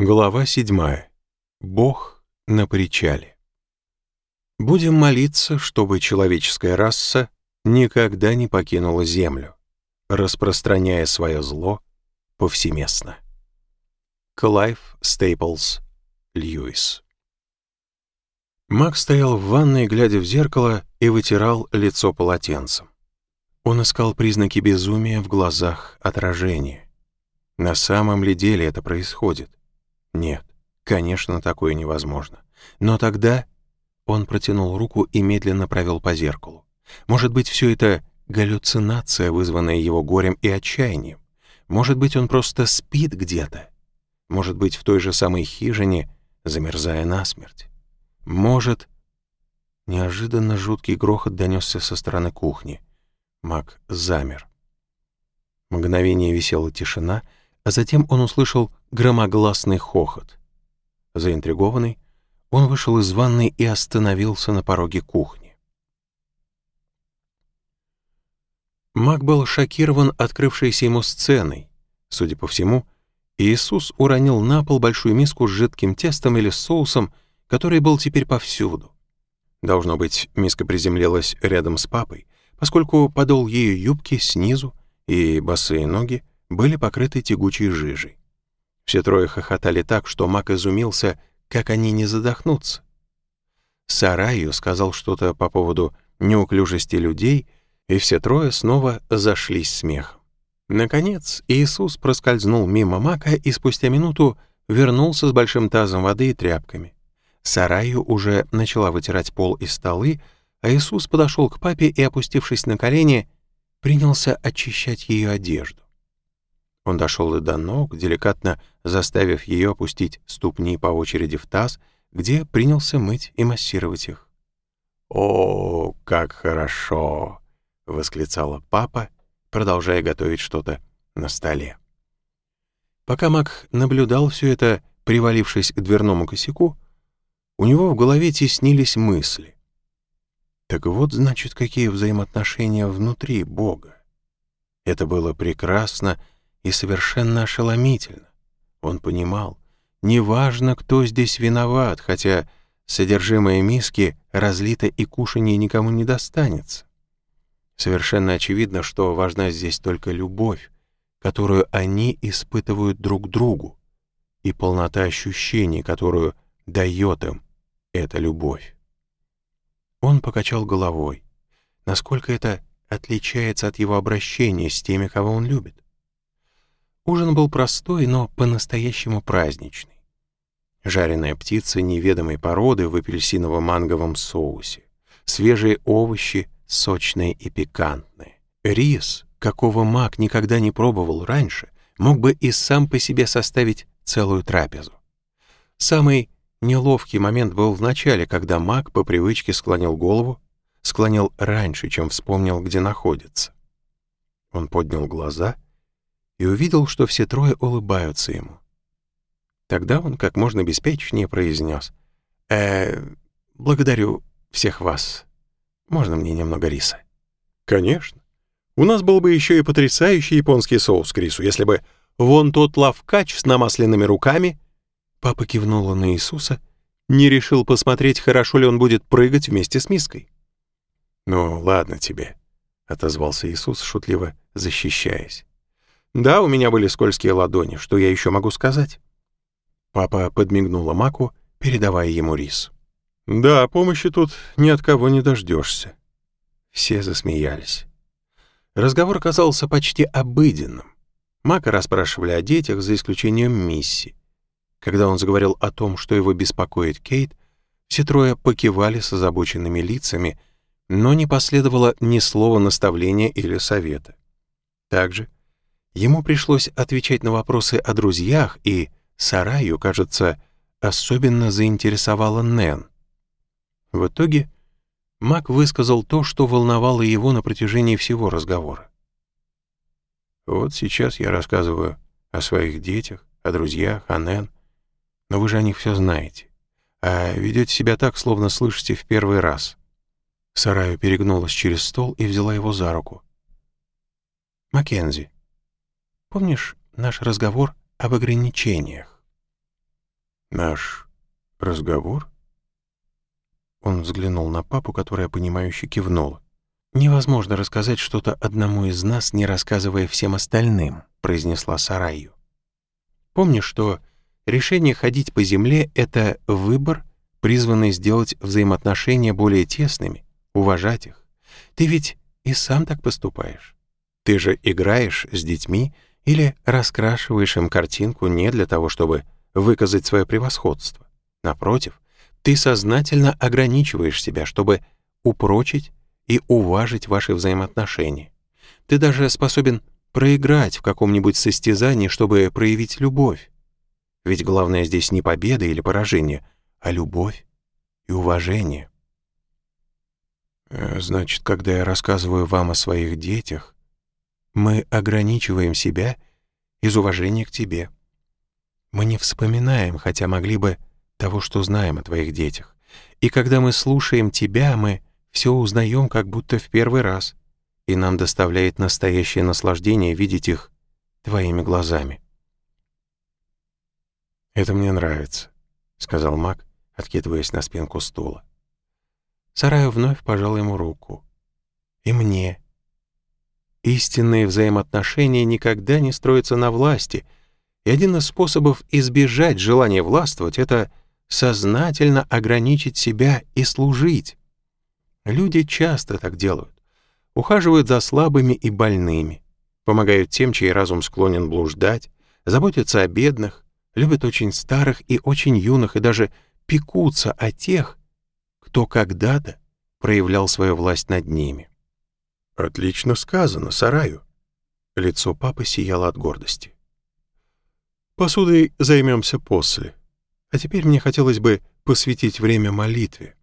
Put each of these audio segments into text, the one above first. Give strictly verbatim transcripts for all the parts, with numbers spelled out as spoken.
Глава седьмая. Бог на причале. Будем молиться, чтобы человеческая раса никогда не покинула Землю, распространяя свое зло повсеместно. Клайв Стейплс Льюис. Мак стоял в ванной, глядя в зеркало, и вытирал лицо полотенцем. Он искал признаки безумия в глазах отражения. На самом ли деле это происходит? Нет, конечно, такое невозможно. Но тогда он протянул руку и медленно провел по зеркалу. Может быть, все это галлюцинация, вызванная его горем и отчаянием. Может быть, он просто спит где-то. Может быть, в той же самой хижине, замерзая насмерть. Может... Неожиданно жуткий грохот донесся со стороны кухни. Мак замер. Мгновение висела тишина, а затем он услышал громогласный хохот. Заинтригованный, он вышел из ванной и остановился на пороге кухни. Мак был шокирован открывшейся ему сценой. Судя по всему, Иисус уронил на пол большую миску с жидким тестом или соусом, который был теперь повсюду. Должно быть, миска приземлилась рядом с папой, поскольку подол ее юбки снизу и босые ноги были покрыты тягучей жижей. Все трое хохотали так, что Мак изумился, как они не задохнутся. Сарайю сказал что-то по поводу неуклюжести людей, и все трое снова зашлись смехом. Наконец, Иисус проскользнул мимо Мака и спустя минуту вернулся с большим тазом воды и тряпками. Сарайю уже начала вытирать пол и столы, а Иисус подошел к папе и, опустившись на колени, принялся очищать ее одежду. Он дошел и до ног, деликатно заставив ее опустить ступни по очереди в таз, где принялся мыть и массировать их. «О, как хорошо!» — восклицала папа, продолжая готовить что-то на столе. Пока Мак наблюдал все это, привалившись к дверному косяку, у него в голове теснились мысли. Так вот, значит, какие взаимоотношения внутри Бога. Это было прекрасно и совершенно ошеломительно. Он понимал, неважно, кто здесь виноват, хотя содержимое миски разлито и кушанье никому не достанется. Совершенно очевидно, что важна здесь только любовь, которую они испытывают друг другу, и полнота ощущений, которую дает им эта любовь. Он покачал головой. Насколько это отличается от его обращения с теми, кого он любит? Ужин был простой, но по-настоящему праздничный. Жареная птица неведомой породы в апельсиново-манговом соусе, свежие овощи, сочные и пикантные. Рис, какого Мак никогда не пробовал раньше, мог бы и сам по себе составить целую трапезу. Самый неловкий момент был в начале, когда Мак по привычке склонил голову, склонил раньше, чем вспомнил, где находится. Он поднял глаза и увидел, что все трое улыбаются ему. Тогда он как можно беспечнее произнес: «Э, благодарю всех вас. Можно мне немного риса?» «Конечно. У нас был бы еще и потрясающий японский соус к рису, если бы вон тот лавкач с намасленными руками...» Папа кивнула на Иисуса, не решил посмотреть, хорошо ли он будет прыгать вместе с миской. «Ну, ладно тебе», — отозвался Иисус, шутливо защищаясь. «Да, у меня были скользкие ладони, что я еще могу сказать?» Папа подмигнула Маку, передавая ему рис. «Да, помощи тут ни от кого не дождешься». Все засмеялись. Разговор оказался почти обыденным. Мака расспрашивали о детях, за исключением Мисси. Когда он заговорил о том, что его беспокоит Кейт, все трое покивали с озабоченными лицами, но не последовало ни слова наставления или совета. Также ему пришлось отвечать на вопросы о друзьях, и Сарайю, кажется, особенно заинтересовала Нэн. В итоге Мак высказал то, что волновало его на протяжении всего разговора. «Вот сейчас я рассказываю о своих детях, о друзьях, о Нэн, но вы же о них все знаете, а ведете себя так, словно слышите в первый раз». Сарайю перегнулась через стол и взяла его за руку. «Маккензи, помнишь наш разговор об ограничениях?» Наш разговор? Он взглянул на папу, которая, понимающе кивнула. «Невозможно рассказать что-то одному из нас, не рассказывая всем остальным», — произнесла Сарайю. «Помни, что решение ходить по земле — это выбор, призванный сделать взаимоотношения более тесными, уважать их. Ты ведь и сам так поступаешь. Ты же играешь с детьми или раскрашиваешь им картинку не для того, чтобы выказать свое превосходство. Напротив, ты сознательно ограничиваешь себя, чтобы упрочить и уважить ваши взаимоотношения. Ты даже способен проиграть в каком-нибудь состязании, чтобы проявить любовь. Ведь главное здесь не победа или поражение, а любовь и уважение. Значит, когда я рассказываю вам о своих детях, мы ограничиваем себя из уважения к тебе. Мы не вспоминаем, хотя могли бы, того, что знаем о твоих детях. И когда мы слушаем тебя, мы все узнаем как будто в первый раз, и нам доставляет настоящее наслаждение видеть их твоими глазами. «Это мне нравится», — сказал Мак, откидываясь на спинку стула. Сарайю вновь пожал ему руку. «И мне. Истинные взаимоотношения никогда не строятся на власти, и один из способов избежать желания властвовать — это сознательно ограничить себя и служить. Люди часто так делают. Ухаживают за слабыми и больными, помогают тем, чей разум склонен блуждать, заботятся о бедных, любят очень старых и очень юных, и даже пекутся о тех, кто когда-то проявлял свою власть над ними». «Отлично сказано, Сарайю». Лицо папы сияло от гордости. «Посудой займемся после. А теперь мне хотелось бы посвятить время молитве».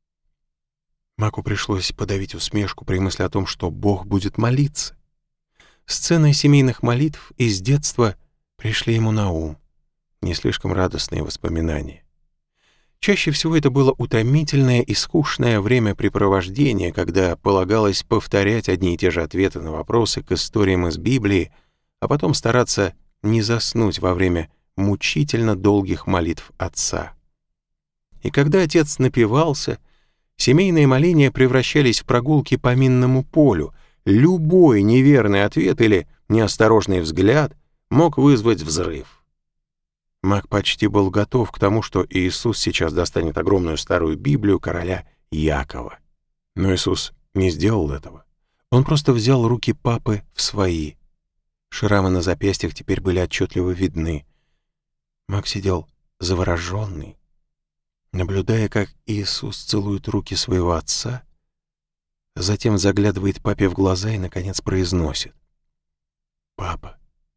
Маку пришлось подавить усмешку при мысли о том, что Бог будет молиться. Сцены семейных молитв из детства пришли ему на ум, не слишком радостные воспоминания. Чаще всего это было утомительное и скучное времяпрепровождение, когда полагалось повторять одни и те же ответы на вопросы к историям из Библии, а потом стараться не заснуть во время мучительно долгих молитв отца. И когда отец напивался, семейные моления превращались в прогулки по минному полю. Любой неверный ответ или неосторожный взгляд мог вызвать взрыв. Мак почти был готов к тому, что Иисус сейчас достанет огромную старую Библию короля Якова. Но Иисус не сделал этого. Он просто взял руки папы в свои. Шрамы на запястьях теперь были отчетливо видны. Мак сидел завороженный, наблюдая, как Иисус целует руки своего отца, затем заглядывает папе в глаза и, наконец, произносит: «Папа,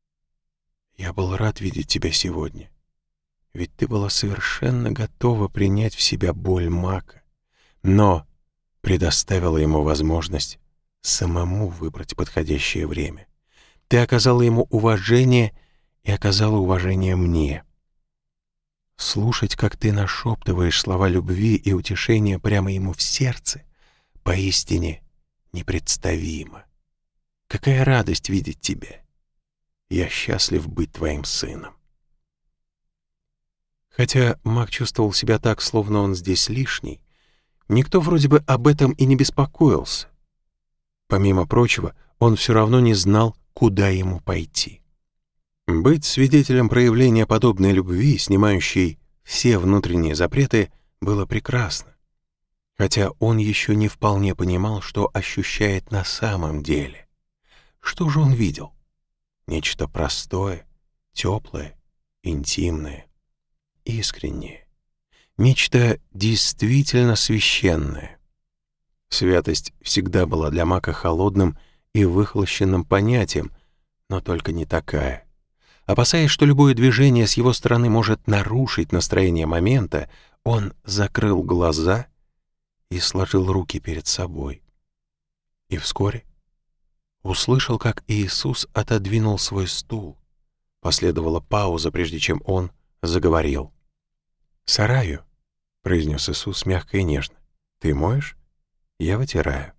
я был рад видеть тебя сегодня, ведь ты была совершенно готова принять в себя боль Мака, но предоставила ему возможность самому выбрать подходящее время. Ты оказала ему уважение и оказала уважение мне. Слушать, как ты нашептываешь слова любви и утешения прямо ему в сердце, поистине непредставимо. Какая радость видеть тебя! Я счастлив быть твоим сыном». Хотя Мак чувствовал себя так, словно он здесь лишний, никто вроде бы об этом и не беспокоился. Помимо прочего, он все равно не знал, куда ему пойти. Быть свидетелем проявления подобной любви, снимающей все внутренние запреты, было прекрасно, хотя он еще не вполне понимал, что ощущает на самом деле. Что же он видел? Нечто простое, теплое, интимное, искреннее. Нечто действительно священное. Святость всегда была для Мака холодным и выхолощенным понятием, но только не такая. Опасаясь, что любое движение с его стороны может нарушить настроение момента, он закрыл глаза и сложил руки перед собой. И вскоре услышал, как Иисус отодвинул свой стул. Последовала пауза, прежде чем он заговорил. «Сарайю», — произнес Иисус мягко и нежно, — «ты моешь? Я вытираю».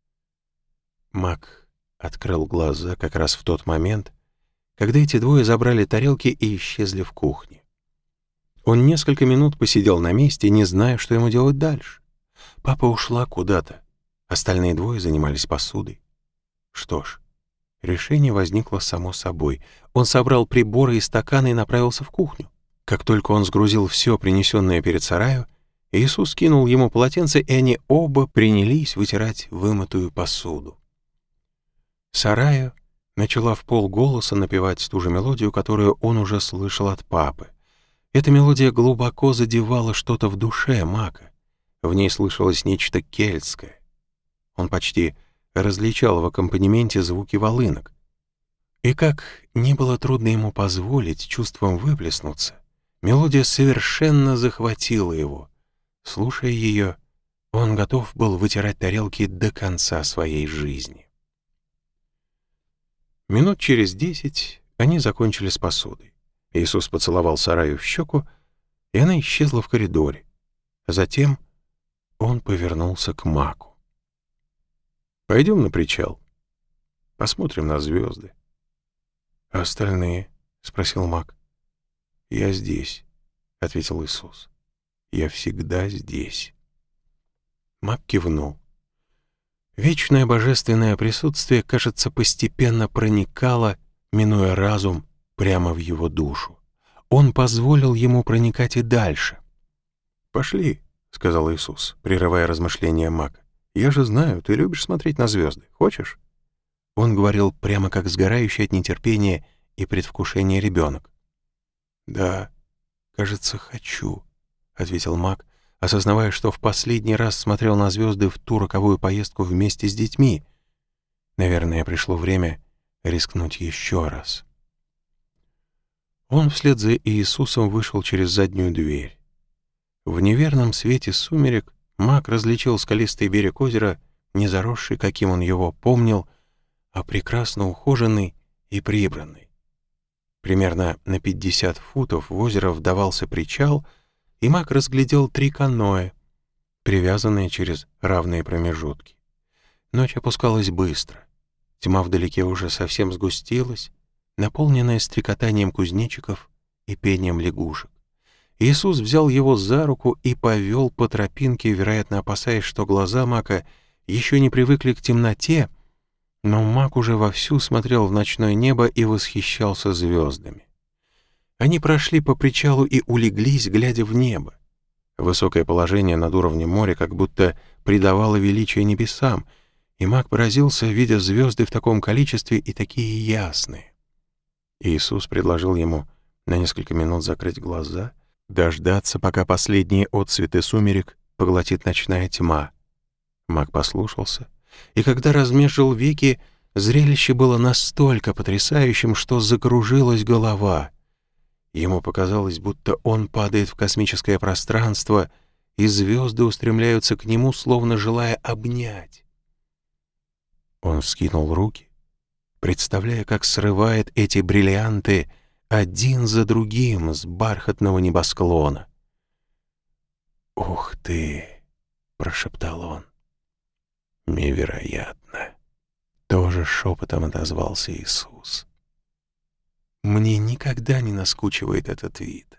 Мак открыл глаза как раз в тот момент, когда эти двое забрали тарелки и исчезли в кухне. Он несколько минут посидел на месте, не зная, что ему делать дальше. Папа ушла куда-то. Остальные двое занимались посудой. Что ж, решение возникло само собой. Он собрал приборы и стаканы и направился в кухню. Как только он сгрузил все, принесенное перед сараю, Иисус кинул ему полотенце, и они оба принялись вытирать вымытую посуду. Сарая начала в полголоса напевать ту же мелодию, которую он уже слышал от папы. Эта мелодия глубоко задевала что-то в душе Мака. В ней слышалось нечто кельтское. Он почти различал в аккомпанементе звуки волынок. И как не было трудно ему позволить чувствам выплеснуться, мелодия совершенно захватила его. Слушая ее, он готов был вытирать тарелки до конца своей жизни. Минут через десять они закончили с посудой. Иисус поцеловал Сараю в щеку, и она исчезла в коридоре. Затем он повернулся к Маку. «Пойдем на причал. Посмотрим на звезды». «А остальные?» — спросил Мак. «Я здесь», — ответил Иисус. «Я всегда здесь». Мак кивнул. Вечное божественное присутствие, кажется, постепенно проникало, минуя разум, прямо в его душу. Он позволил ему проникать и дальше. «Пошли», — сказал Иисус, прерывая размышления Мака. «Я же знаю, ты любишь смотреть на звезды. Хочешь?» Он говорил прямо как сгорающий от нетерпения и предвкушения ребенок. «Да, кажется, хочу», — ответил Мак, осознавая, что в последний раз смотрел на звезды в ту роковую поездку вместе с детьми. Наверное, пришло время рискнуть еще раз. Он вслед за Иисусом вышел через заднюю дверь. В неверном свете сумерек Мак различил скалистый берег озера, не заросший, каким он его помнил, а прекрасно ухоженный и прибранный. Примерно на пятьдесят футов в озеро вдавался причал, и Мак разглядел три каноэ, привязанные через равные промежутки. Ночь опускалась быстро. Тьма вдалеке уже совсем сгустилась, наполненная стрекотанием кузнечиков и пением лягушек. Иисус взял его за руку и повел по тропинке, вероятно, опасаясь, что глаза Мака еще не привыкли к темноте, но Мак уже вовсю смотрел в ночное небо и восхищался звездами. Они прошли по причалу и улеглись, глядя в небо. Высокое положение над уровнем моря как будто придавало величие небесам, и Мак поразился, видя звезды в таком количестве и такие ясные. Иисус предложил ему на несколько минут закрыть глаза, дождаться, пока последние отсветы сумерек поглотит ночная тьма. Мак послушался, и когда размежил веки, зрелище было настолько потрясающим, что закружилась голова. Ему показалось, будто он падает в космическое пространство, и звезды устремляются к нему, словно желая обнять. Он вскинул руки, представляя, как срывает эти бриллианты один за другим с бархатного небосклона. «Ух ты!» — прошептал он. «Невероятно!» — тоже шепотом отозвался Иисус. «Мне никогда не наскучивает этот вид».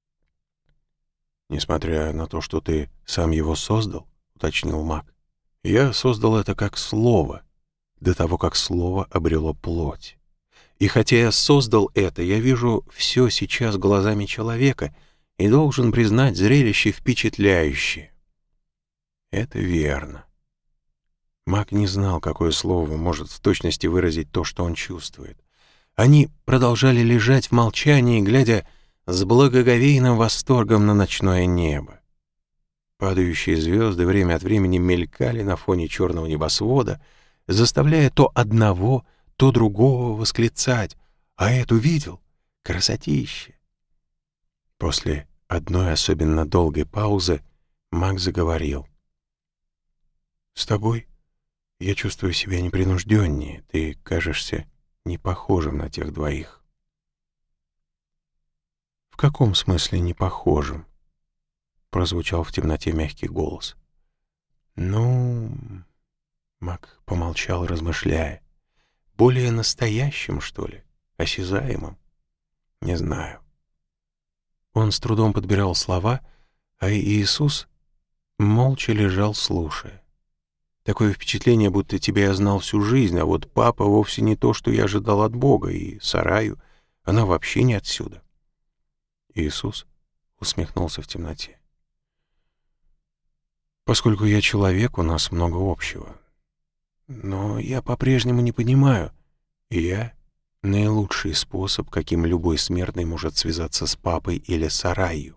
«Несмотря на то, что ты сам его создал, — уточнил Мак, — я создал это как слово, до того, как слово обрело плоть. И хотя я создал это, я вижу все сейчас глазами человека и должен признать зрелище впечатляющее». Это верно. Мак не знал, какое слово может в точности выразить то, что он чувствует. Они продолжали лежать в молчании, глядя с благоговейным восторгом на ночное небо. Падающие звезды время от времени мелькали на фоне черного небосвода, заставляя то одного, то другого восклицать: «А эту видел? Красотища!» После одной особенно долгой паузы Мак заговорил. «С тобой я чувствую себя непринужденнее. Ты кажешься не похожим на тех двоих». «В каком смысле не похожим?» — прозвучал в темноте мягкий голос. «Ну...» — Мак помолчал, размышляя. «Более настоящим, что ли? Осязаемым? Не знаю». Он с трудом подбирал слова, а Иисус молча лежал, слушая. Такое впечатление, будто тебя я знал всю жизнь, а вот папа вовсе не то, что я ожидал от Бога, и Сараю, она вообще не отсюда. Иисус усмехнулся в темноте. Поскольку я человек, у нас много общего. Но я по-прежнему не понимаю, я — наилучший способ, каким любой смертный может связаться с папой или Сараю.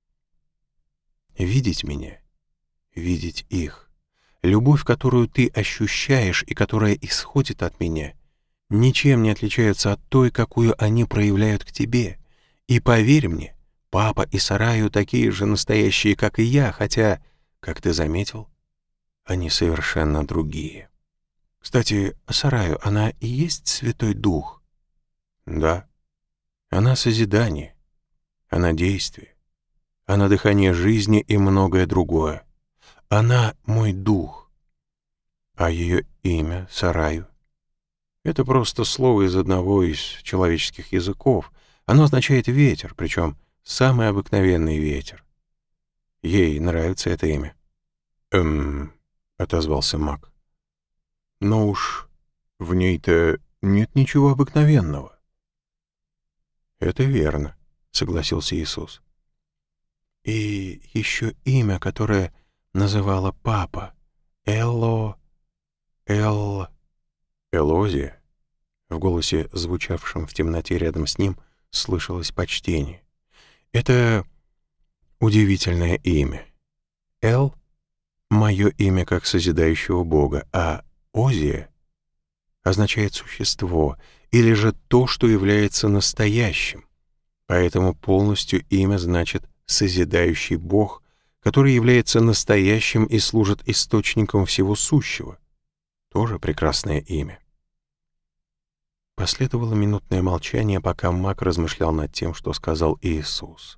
Видеть меня, видеть их. Любовь, которую ты ощущаешь и которая исходит от меня, ничем не отличается от той, какую они проявляют к тебе. И поверь мне, папа и Сараю такие же настоящие, как и я, хотя, как ты заметил, они совершенно другие. Кстати, Сараю, она и есть Святой Дух? Да. Она созидание, она действие, она дыхание жизни и многое другое. Она мой дух. А ее имя, Сараю, это просто слово из одного из человеческих языков. Оно означает ветер, причем самый обыкновенный ветер. Ей нравится это имя. «Эм...» — отозвался маг. «Но уж в ней-то нет ничего обыкновенного». «Это верно», — согласился Иисус. «И еще имя, которое называла папа. Элло... Эл... Элозия». В голосе, звучавшем в темноте рядом с ним, слышалось почтение. «Это удивительное имя. Эл — мое имя как созидающего Бога, а Озия означает существо, или же то, что является настоящим. Поэтому полностью имя значит «созидающий Бог», который является настоящим и служит источником всего сущего. Тоже прекрасное имя. Последовало минутное молчание, пока маг размышлял над тем, что сказал Иисус.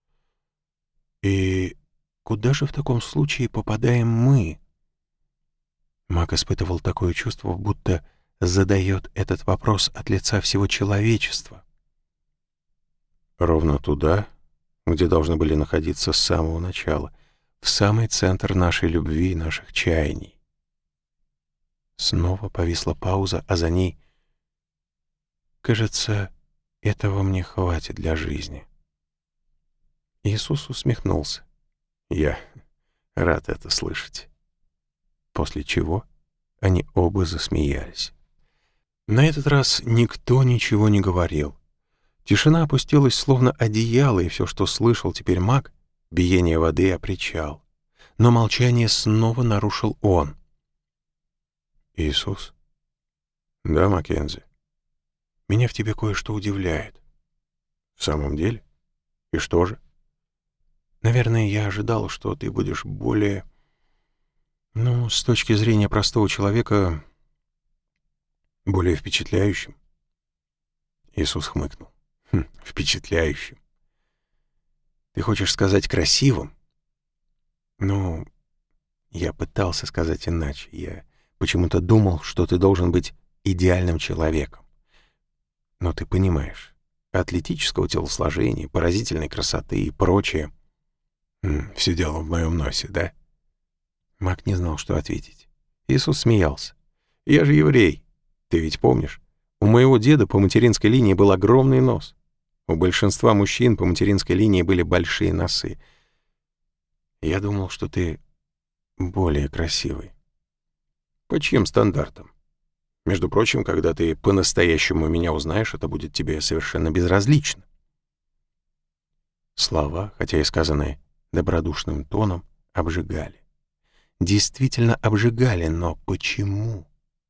«И куда же в таком случае попадаем мы?» Маг испытывал такое чувство, будто задает этот вопрос от лица всего человечества. «Ровно туда, где должны были находиться с самого начала, в самый центр нашей любви и наших чаяний». Снова повисла пауза, а за ней: «Кажется, этого мне хватит для жизни». Иисус усмехнулся. «Я рад это слышать». После чего они оба засмеялись. На этот раз никто ничего не говорил. Тишина опустилась, словно одеяло, и все, что слышал теперь маг, — биение воды о причал. Но молчание снова нарушил он. «Иисус?» «Да, Маккензи. Меня в тебе кое-что удивляет». «В самом деле? И что же?» «Наверное, я ожидал, что ты будешь более... Ну, с точки зрения простого человека, более впечатляющим». Иисус хмыкнул. «Хм, впечатляющим. Ты хочешь сказать красивым?» «Ну, я пытался сказать иначе. Я почему-то думал, что ты должен быть идеальным человеком. Но ты понимаешь, атлетического телосложения, поразительной красоты и прочее. М, все дело в моем носе, да?» Маг не знал, что ответить. Иисус смеялся. «Я же еврей. Ты ведь помнишь? У моего деда по материнской линии был огромный нос. У большинства мужчин по материнской линии были большие носы. Я думал, что ты более красивый». «По чьим стандартам? Между прочим, когда ты по-настоящему меня узнаешь, это будет тебе совершенно безразлично». Слова, хотя и сказанные добродушным тоном, обжигали. Действительно обжигали, но почему?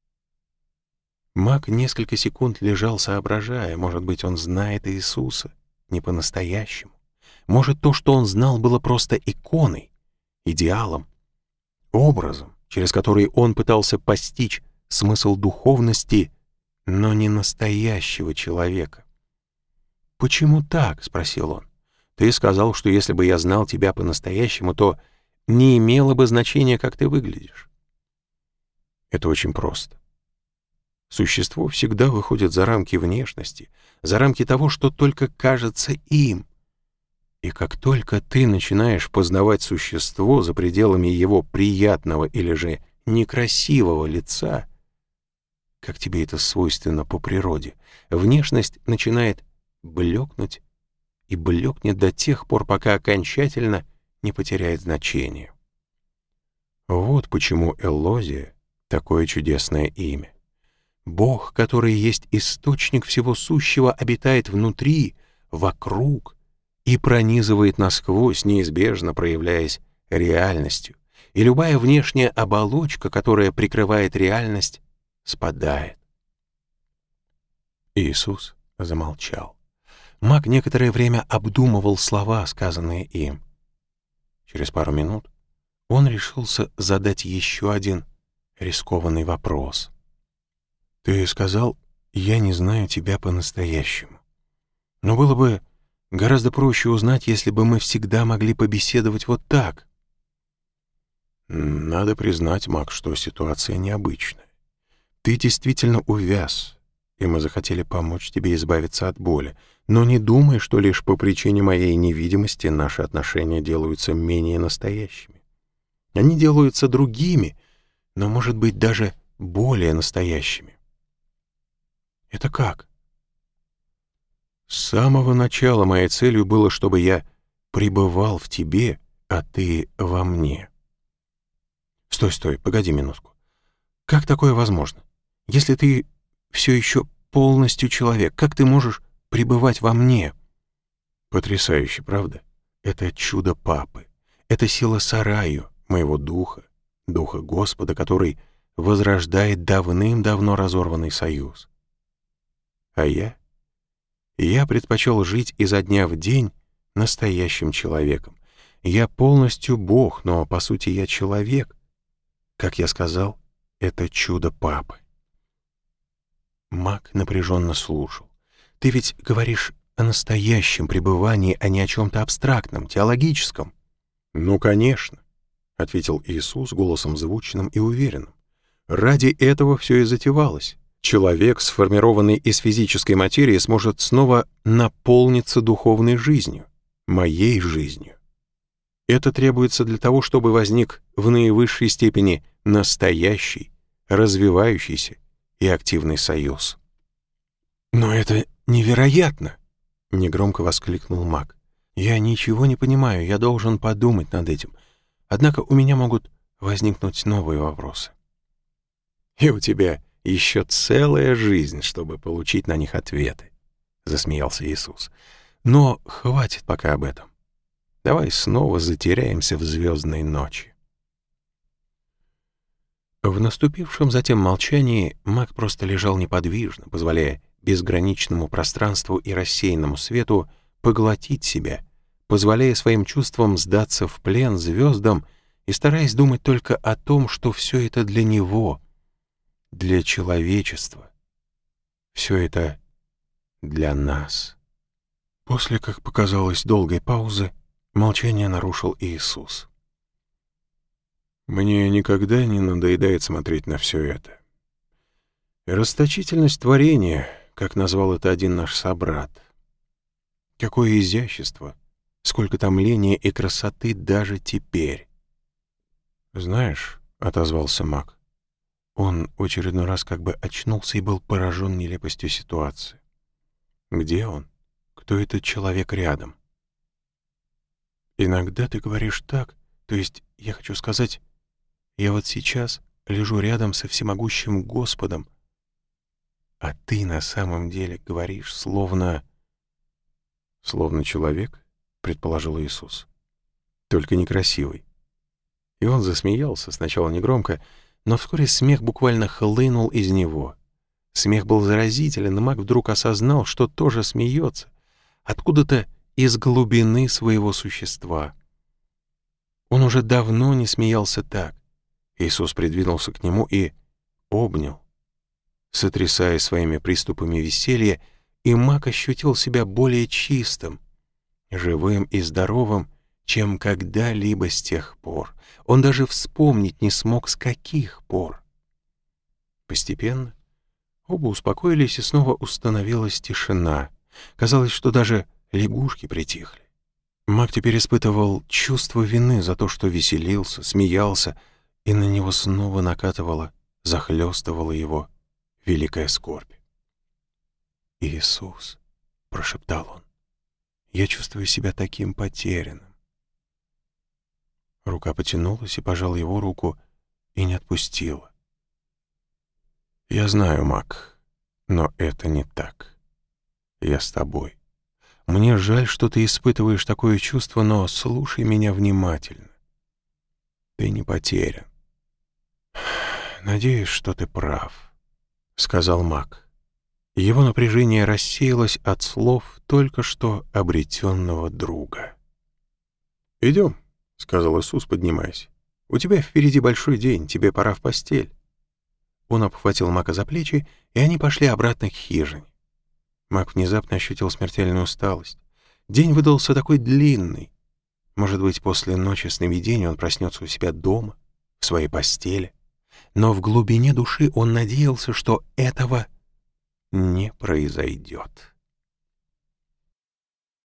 Маг несколько секунд лежал, соображая. Может быть, он знает Иисуса не по-настоящему. Может, то, что он знал, было просто иконой, идеалом, образом, через который он пытался постичь смысл духовности, но не настоящего человека. «Почему так?» — спросил он. «Ты сказал, что если бы я знал тебя по-настоящему, то не имело бы значения, как ты выглядишь». Это очень просто. Существо всегда выходит за рамки внешности, за рамки того, что только кажется им. И как только ты начинаешь познавать существо за пределами его приятного или же некрасивого лица, как тебе это свойственно по природе, внешность начинает блекнуть и блекнет до тех пор, пока окончательно не потеряет значение. Вот почему Элозия — такое чудесное имя. Бог, который есть источник всего сущего, обитает внутри, вокруг и пронизывает насквозь, неизбежно проявляясь реальностью, и любая внешняя оболочка, которая прикрывает реальность, спадает. Иисус замолчал. Маг некоторое время обдумывал слова, сказанные им. Через пару минут он решился задать еще один рискованный вопрос. «Ты сказал, я не знаю тебя по-настоящему. Но было бы гораздо проще узнать, если бы мы всегда могли побеседовать вот так». «Надо признать, Мак, что ситуация необычная. Ты действительно увяз, и мы захотели помочь тебе избавиться от боли. Но не думай, что лишь по причине моей невидимости наши отношения делаются менее настоящими. Они делаются другими, но, может быть, даже более настоящими». «Это как?» «С самого начала моей целью было, чтобы я пребывал в тебе, а ты во мне». «Стой, стой, погоди минутку. Как такое возможно? Если ты все еще полностью человек, как ты можешь пребывать во мне?» «Потрясающе, правда? Это чудо Папы. Это сила Сараю, моего духа, духа Господа, который возрождает давным-давно разорванный союз. А я? Я предпочел жить изо дня в день настоящим человеком. Я полностью Бог, но по сути я человек. Как я сказал, это чудо Папы». Маг напряженно слушал. «Ты ведь говоришь о настоящем пребывании, а не о чем-то абстрактном, теологическом». «Ну, конечно», — ответил Иисус голосом звучным и уверенным. «Ради этого все и затевалось. Человек, сформированный из физической материи, сможет снова наполниться духовной жизнью, моей жизнью. Это требуется для того, чтобы возник в наивысшей степени настоящий, развивающийся и активный союз». «Но это невероятно!» — негромко воскликнул маг. «Я ничего не понимаю, я должен подумать над этим. Однако у меня могут возникнуть новые вопросы». «И у тебя еще целая жизнь, чтобы получить на них ответы», — засмеялся Иисус. «Но хватит пока об этом. Давай снова затеряемся в звездной ночи». В наступившем затем молчании маг просто лежал неподвижно, позволяя безграничному пространству и рассеянному свету поглотить себя, позволяя своим чувствам сдаться в плен звездам и стараясь думать только о том, что все это для него, для человечества. Все это для нас. После, как показалось, долгой паузы, молчание нарушил Иисус. «Мне никогда не надоедает смотреть на все это. Расточительность творения, как назвал это один наш собрат. Какое изящество, сколько томления и красоты даже теперь». «Знаешь», — отозвался маг, он в очередной раз как бы очнулся и был поражен нелепостью ситуации. «Где он? Кто этот человек рядом?» «Иногда ты говоришь так, то есть, я хочу сказать, я вот сейчас лежу рядом со всемогущим Господом, а ты на самом деле говоришь словно...» «Словно человек», — предположил Иисус, — «только некрасивый». И он засмеялся, сначала негромко, но вскоре смех буквально хлынул из него. Смех был заразителен, и маг вдруг осознал, что тоже смеется, откуда-то из глубины своего существа. Он уже давно не смеялся так. Иисус придвинулся к нему и обнял, сотрясая своими приступами веселья, и маг ощутил себя более чистым, живым и здоровым, чем когда-либо с тех пор. Он даже вспомнить не смог, с каких пор. Постепенно оба успокоились, и снова установилась тишина. Казалось, что даже лягушки притихли. Мак теперь испытывал чувство вины за то, что веселился, смеялся, и на него снова накатывала, захлестывала его великая скорбь. «Иисус», — прошептал он, — «я чувствую себя таким потерянным». Рука потянулась и пожала его руку и не отпустила. «Я знаю, Мак, но это не так. Я с тобой. Мне жаль, что ты испытываешь такое чувство, но слушай меня внимательно. Ты не потерян. Надеюсь, что ты прав», — сказал Мак. Его напряжение рассеялось от слов только что обретенного друга. «Идем», — сказал Иисус, поднимаясь. «У тебя впереди большой день, тебе пора в постель». Он обхватил Мака за плечи, и они пошли обратно к хижине. Мак внезапно ощутил смертельную усталость. День выдался такой длинный. Может быть, после ночи сновидений он проснется у себя дома, в своей постели. Но в глубине души он надеялся, что этого не произойдет.